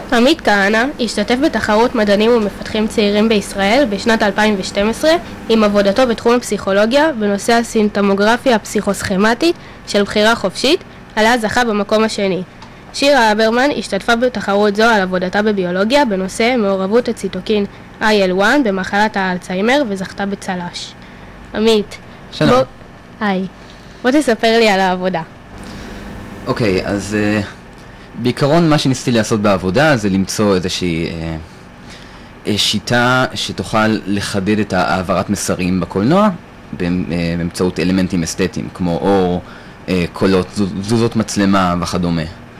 עמית כהנא השתתף בתחרות מדענים ומפתחים צעירים בישראל בשנת 2012 עם עבודתו בתחום הפסיכולוגיה בנושא הסינטמוגרפיה הפסיכוסכמטית של בחירה חופשית, עליה זכה במקום השני. שירה אברמן השתתפה בתחרות זו על עבודתה בביולוגיה בנושא מעורבות הציטוקין IL-1 במחלת האלצהיימר וזכתה בצל"ש. עמית, שלום. היי, בוא תספר לי על העבודה. אוקיי, אז בעיקרון מה שניסיתי לעשות בעבודה זה למצוא איזושהי שיטה שתוכל לחדד את העברת מסרים בקולנוע באמצעות אלמנטים אסתטיים כמו אור, קולות, תזוזות מצלמה וכדומה.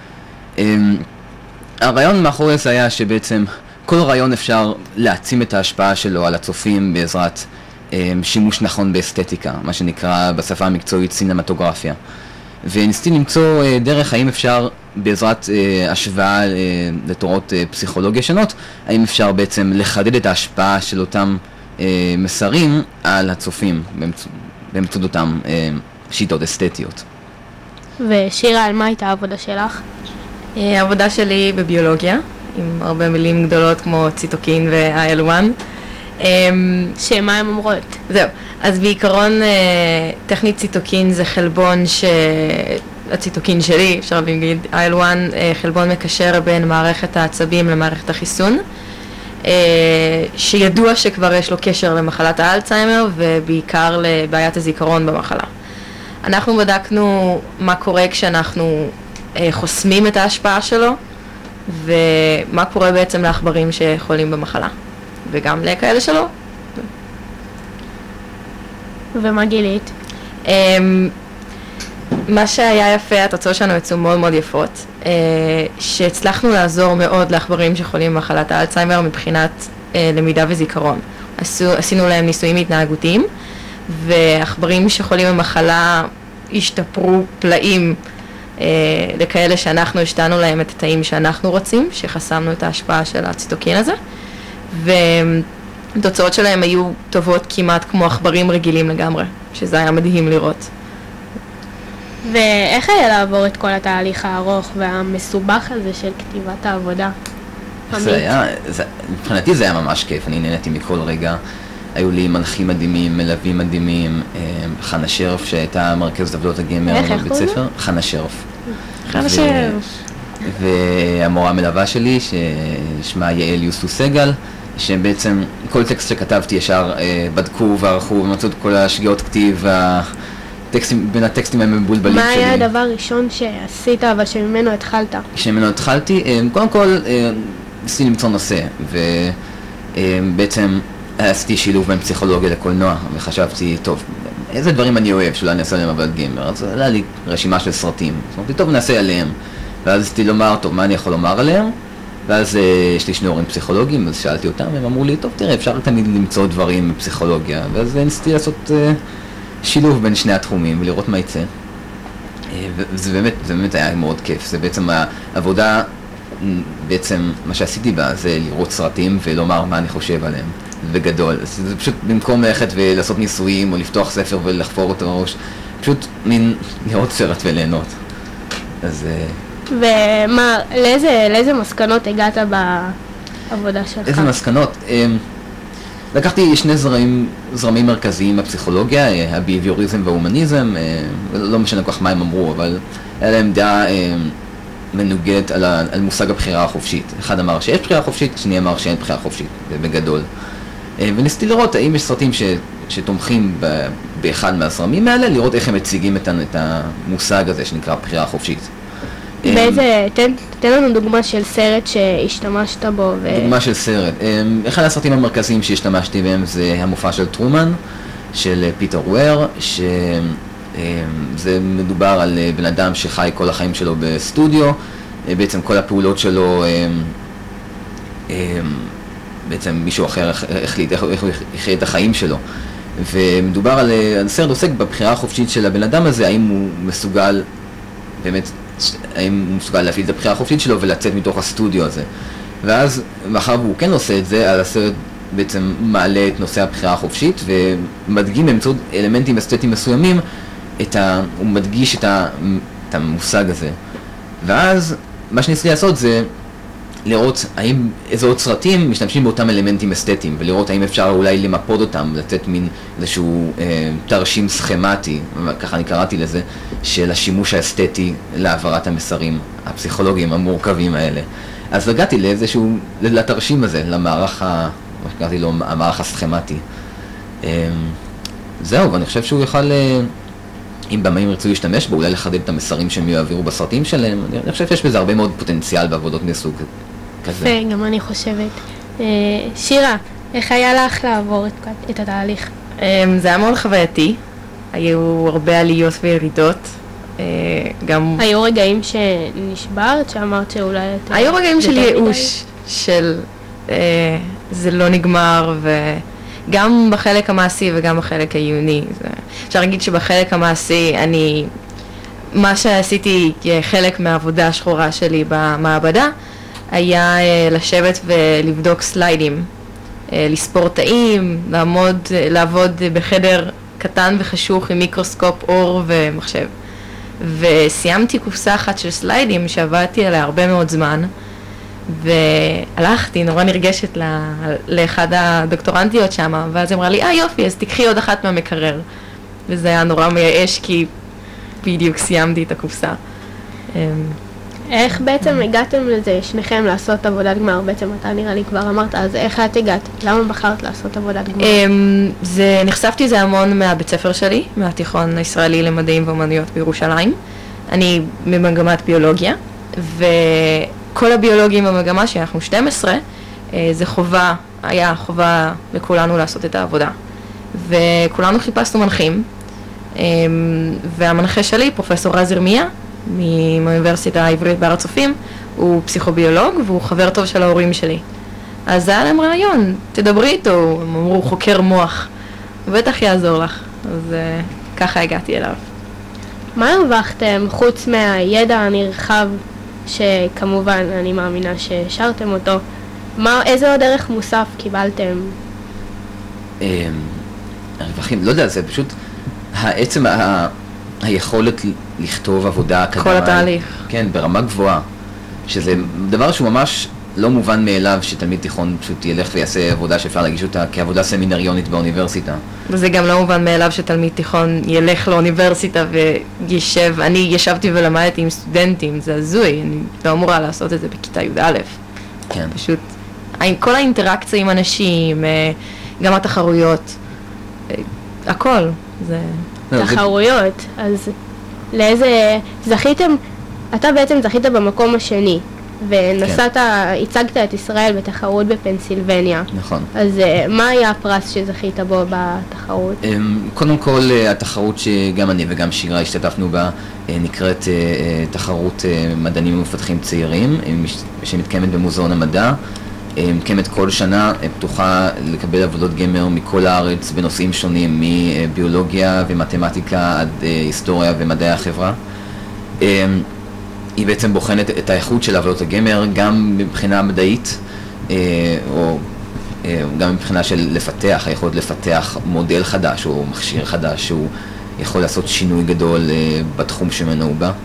הרעיון מאחורי זה היה שבעצם כל רעיון אפשר להעצים את ההשפעה שלו על הצופים בעזרת שימוש נכון באסתטיקה, מה שנקרא בשפה המקצועית סינמטוגרפיה. וניסיתי למצוא דרך האם אפשר בעזרת השוואה לתורות פסיכולוגיה שונות, האם אפשר בעצם לחדד את ההשפעה של אותם מסרים על הצופים באמצעות אותם שיטות אסתטיות. ושירה, על מה הייתה העבודה שלך? העבודה שלי בביולוגיה, עם הרבה מילים גדולות כמו ציטוקין ו-IL-1. שמה הן אומרות? זהו, אז בעיקרון טכנית ציטוקין זה חלבון הציטוקין שלי, אפשר להגיד IL-1, חלבון מקשר בין מערכת העצבים למערכת החיסון, שידוע שכבר יש לו קשר למחלת האלצהיימר ובעיקר לבעיית הזיכרון במחלה. אנחנו בדקנו מה קורה כשאנחנו חוסמים את ההשפעה שלו, ומה קורה בעצם לעכברים שחולים במחלה, וגם לכאלה שלו. ומה גילית? מה שהיה יפה, התוצאות שלנו יצאו מאוד מאוד יפות, שהצלחנו לעזור מאוד לעכברים שחולים במחלת האלצהיימר מבחינת למידה וזיכרון. עשינו להם ניסויים התנהגותיים, ועכברים שחולים במחלה השתפרו פלאים לכאלה שאנחנו השתנו להם את התאים שאנחנו רוצים, שחסמנו את ההשפעה של הציטוקין הזה, והתוצאות שלהם היו טובות כמעט כמו עכברים רגילים לגמרי, שזה היה מדהים לראות. ואיך היה לעבור את כל התהליך הארוך והמסובך הזה של כתיבת העבודה? מבחינתי זה היה ממש כיף, אני נהניתי מכל רגע. היו לי מנחים מדהימים, מלווים מדהימים, חנה שרף שהייתה מרכז עבודות הגמר בבית ספר. חנה שרף. חנה שרף. והמורה המלווה שלי ששמה יעל יוסו סגל, שבעצם כל טקסט שכתבתי ישר בדקו וערכו ומצאו את כל השגיאות כתיב בין הטקסטים המבולבלים שלי. מה היה הדבר הראשון שעשית אבל שממנו התחלת? שממנו התחלתי, קודם כל ניסיתי למצוא נושא, ובעצם עשיתי שילוב בין פסיכולוגיה לקולנוע, וחשבתי, טוב, איזה דברים אני אוהב שאולי נעשה עליהם עבודת גמר? אז עלה לי רשימה של סרטים, אז אמרתי, טוב, נעשה עליהם. ואז עשיתי לומר, טוב, מה אני יכול לומר עליהם? ואז יש לי שני הורים פסיכולוגיים, אז שאלתי אותם, והם אמרו לי, טוב, תראה, אפשר תמיד למצוא דברים בפסיכולוגיה, ואז ניסיתי לעשות שילוב בין שני התחומים ולראות מה יצא. וזה באמת היה מאוד כיף. זה בעצם העבודה, בעצם מה שעשיתי בה זה לראות סרטים ולומר מה אני חושב עליהם. בגדול. זה פשוט במקום ללכת ולעשות ניסויים או לפתוח ספר ולחפור אותו ראש, פשוט מין לראות סרט וליהנות. אז ומה, לאיזה מסקנות הגעת בעבודה שלך? איזה מסקנות? לקחתי שני זרמים מרכזיים בפסיכולוגיה, הביהביוריזם וההומניזם, לא משנה כל כך מה הם אמרו, אבל היה להם דעה מנוגדת על מושג הבחירה החופשית. אחד אמר שיש בחירה חופשית, שני אמר שאין בחירה חופשית, בגדול. וניסיתי לראות האם יש סרטים שתומכים באחד מהזרמים האלה, לראות איך הם מציגים את המושג הזה שנקרא בחירה חופשית. תן לנו דוגמה של סרט שהשתמשת בו. דוגמה של סרט. אחד הסרטים המרכזיים שהשתמשתי בהם זה המופע של טרומן, של פיטר וויר, שזה מדובר על בן אדם שחי כל החיים שלו בסטודיו, בעצם כל הפעולות שלו, בעצם מישהו אחר החליט איך הוא יחיה את החיים שלו. ומדובר על סרט עוסק בבחירה החופשית של הבן אדם הזה, האם הוא מסוגל באמת, האם הוא מסוגל להפעיל את הבחירה החופשית שלו ולצאת מתוך הסטודיו הזה. ואז, מאחר והוא כן עושה את זה, הסרט בעצם מעלה את נושא הבחירה החופשית ומדגים באמצעות אלמנטים אסתטיים מסוימים, הוא מדגיש את המושג הזה. ואז, מה שניסיתי לעשות זה לראות איזה עוד סרטים משתמשים באותם אלמנטים אסתטיים, ולראות האם אפשר אולי למפות אותם, לתת מין איזשהו תרשים סכמטי, ככה אני קראתי לזה, של השימוש האסתטי להעברת המסרים הפסיכולוגיים המורכבים האלה. אז הגעתי לאיזשהו, לתרשים הזה, למערך, מה שקראתי לו, המערך הסכמטי. זהו, ואני חושב שהוא יוכל, אם במאים ירצו להשתמש בו, אולי לחדד את המסרים שהם יעבירו בסרטים שלהם. אני חושב שיש בזה הרבה מאוד פוטנציאל בעבודות מסוג כזה. יפה, גם אני חושבת. שירה, איך היה לך לעבור את התהליך? זה היה מאוד חווייתי, היו הרבה עליות וירידות, גם... היו רגעים שנשברת, שאמרת שאולי... היו רגעים של ייאוש, של זה לא נגמר, וגם בחלק המעשי וגם בחלק העיוני. אפשר להגיד שבחלק המעשי מה שעשיתי כחלק מהעבודה השחורה שלי במעבדה, היה לשבת ולבדוק סליידים, לספור תאים, לעבוד בחדר קטן וחשוך עם מיקרוסקופ אור ומחשב. וסיימתי קופסה אחת של סליידים שעבדתי עליה הרבה מאוד זמן, והלכתי נורא נרגשת לאחד הדוקטורנטיות שם, ואז אמרה לי, יופי, אז תקחי עוד אחת מהמקרר. וזה היה נורא מייאש כי בדיוק סיימתי את הקופסה. איך בעצם הגעתם לזה, שניכם לעשות עבודת גמר? בעצם אתה נראה לי כבר אמרת, אז איך את הגעת? למה בחרת לעשות עבודת גמר? נחשפתי זה המון מהבית ספר שלי, מהתיכון הישראלי למדעים ואומנויות בירושלים. אני ממגמת ביולוגיה, וכל הביולוגים במגמה שאנחנו 12, זה חובה, היה חובה לכולנו לעשות את העבודה. וכולנו חיפשנו מנחים, והמנחה שלי, פרופסור רז ירמיה, מהאוניברסיטה העברית בהר הצופים, הוא פסיכוביולוג והוא חבר טוב של ההורים שלי. אז היה להם רעיון, תדברי איתו, הם אמרו חוקר מוח, הוא בטח יעזור לך. אז ככה הגעתי אליו. מה הרווחתם חוץ מהידע הנרחב, שכמובן אני מאמינה שהשארתם אותו, איזה עוד ערך מוסף קיבלתם? הרווחים, לא יודע, זה פשוט העצם היכולת לכתוב עבודה אקדמית. כל התהליך. כן, ברמה גבוהה. שזה דבר שהוא ממש לא מובן מאליו שתלמיד תיכון פשוט ילך ויעשה עבודה שאפשר להגיש אותה כעבודה סמינריונית באוניברסיטה. וזה גם לא מובן מאליו שתלמיד תיכון ילך לאוניברסיטה וישב, אני ישבתי ולמדתי עם סטודנטים, זה הזוי, אני לא אמורה לעשות את זה בכיתה י"א. כן. פשוט, כל האינטראקציה עם אנשים, גם התחרויות, הכל, זה... תחרויות, אז לאיזה, אתה בעצם זכית במקום השני, ונסעת, הצגת את ישראל בתחרות בפנסילבניה. נכון. אז מה היה הפרס שזכית בו בתחרות? קודם כל, התחרות שגם אני וגם שירה השתתפנו בה, נקראת תחרות מדענים ומפתחים צעירים, שמתקיימת במוזיאון המדע. מתקיימת כל שנה, פתוחה לקבל עבודות גמר מכל הארץ בנושאים שונים, מביולוגיה ומתמטיקה עד היסטוריה ומדעי החברה. היא בעצם בוחנת את האיכות של עבודות הגמר, גם מבחינה מדעית, או גם מבחינה של לפתח, היכולת לפתח מודל חדש או מכשיר חדש שהוא יכול לעשות שינוי גדול בתחום שמנו הוא בא.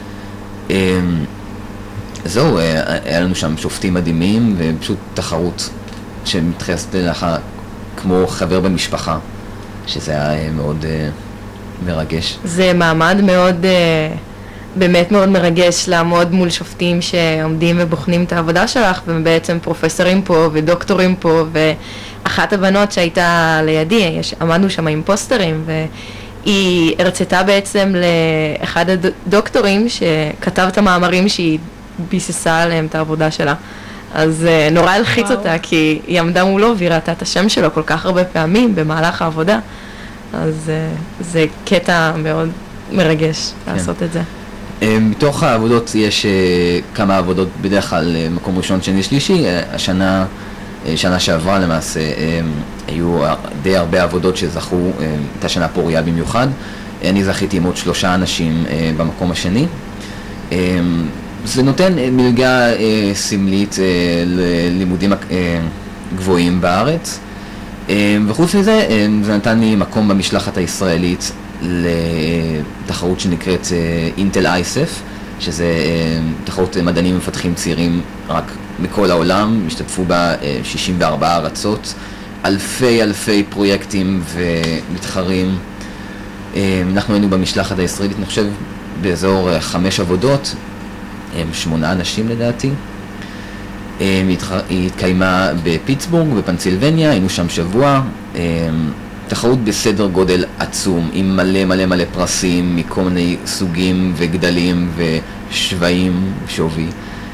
זהו, היה לנו שם שופטים מדהימים ופשוט תחרות שמתחייסת לך כמו חבר במשפחה, שזה היה מאוד מרגש. זה מעמד מאוד, באמת מאוד מרגש לעמוד מול שופטים שעומדים ובוחנים את העבודה שלך, ובעצם פרופסורים פה ודוקטורים פה, ואחת הבנות שהייתה לידי, עמדנו שם עם פוסטרים, והיא הרצתה בעצם לאחד הדוקטורים שכתב את המאמרים שהיא ביססה עליהם את העבודה שלה. אז נורא הלחיץ אותה, כי היא עמדה מולו והיא ראתה את השם שלו כל כך הרבה פעמים במהלך העבודה. אז זה קטע מאוד מרגש לעשות את זה. מתוך העבודות יש כמה עבודות, בדרך כלל מקום ראשון, שני, שלישי. שנה שעברה למעשה היו די הרבה עבודות שזכו, הייתה שנה פוריה במיוחד. אני זכיתי עם עוד 3 אנשים במקום השני. זה נותן מלגה סמלית ללימודים גבוהים בארץ, וחוץ מזה זה נתן לי מקום במשלחת הישראלית לתחרות שנקראת אינטל אייסף, שזה תחרות מדענים ומפתחים צעירים רק מכל העולם, השתתפו בה 64 ארצות, אלפי פרויקטים ומתחרים. אנחנו היינו במשלחת הישראלית, אני חושב, באזור 5 עבודות, 8 אנשים לדעתי. היא התקיימה בפיטסבורג, בפנסילבניה, היינו שם שבוע. תחרות בסדר גודל עצום, עם מלא פרסים מכל מיני סוגים וגדלים ושווים שווי.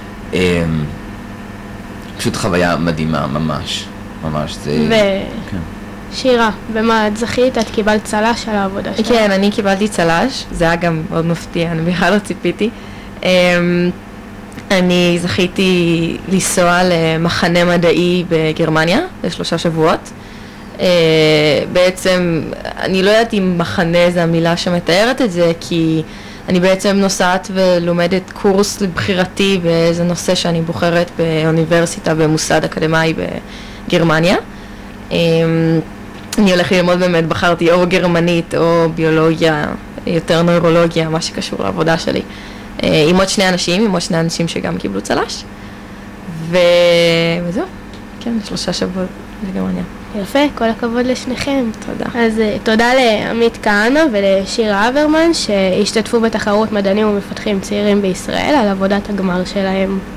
פשוט חוויה מדהימה, ממש. שירה, במה את זכית? את קיבלת צל"ש על העבודה שלך? כן, אני קיבלתי צל"ש, זה היה גם מאוד מפתיע, אני בכלל לא ציפיתי. אני זכיתי לנסוע למחנה מדעי בגרמניה, ל3 שבועות. בעצם, אני לא יודעת אם מחנה זה המילה שמתארת את זה, כי אני בעצם נוסעת ולומדת קורס לבחירתי באיזה נושא שאני בוחרת באוניברסיטה במוסד אקדמי בגרמניה. אני הולכת ללמוד באמת, בחרתי או גרמנית או ביולוגיה, יותר נוירולוגיה, מה שקשור לעבודה שלי. עם עוד 2 אנשים שגם קיבלו צל"ש. וזהו, כן, 3 שבועות בגרמניה. יפה, כל הכבוד לשניכם. תודה. אז תודה לעמית כהנא ולשירה אברמן שהשתתפו בתחרות מדענים ומפתחים צעירים בישראל על עבודת הגמר שלהם.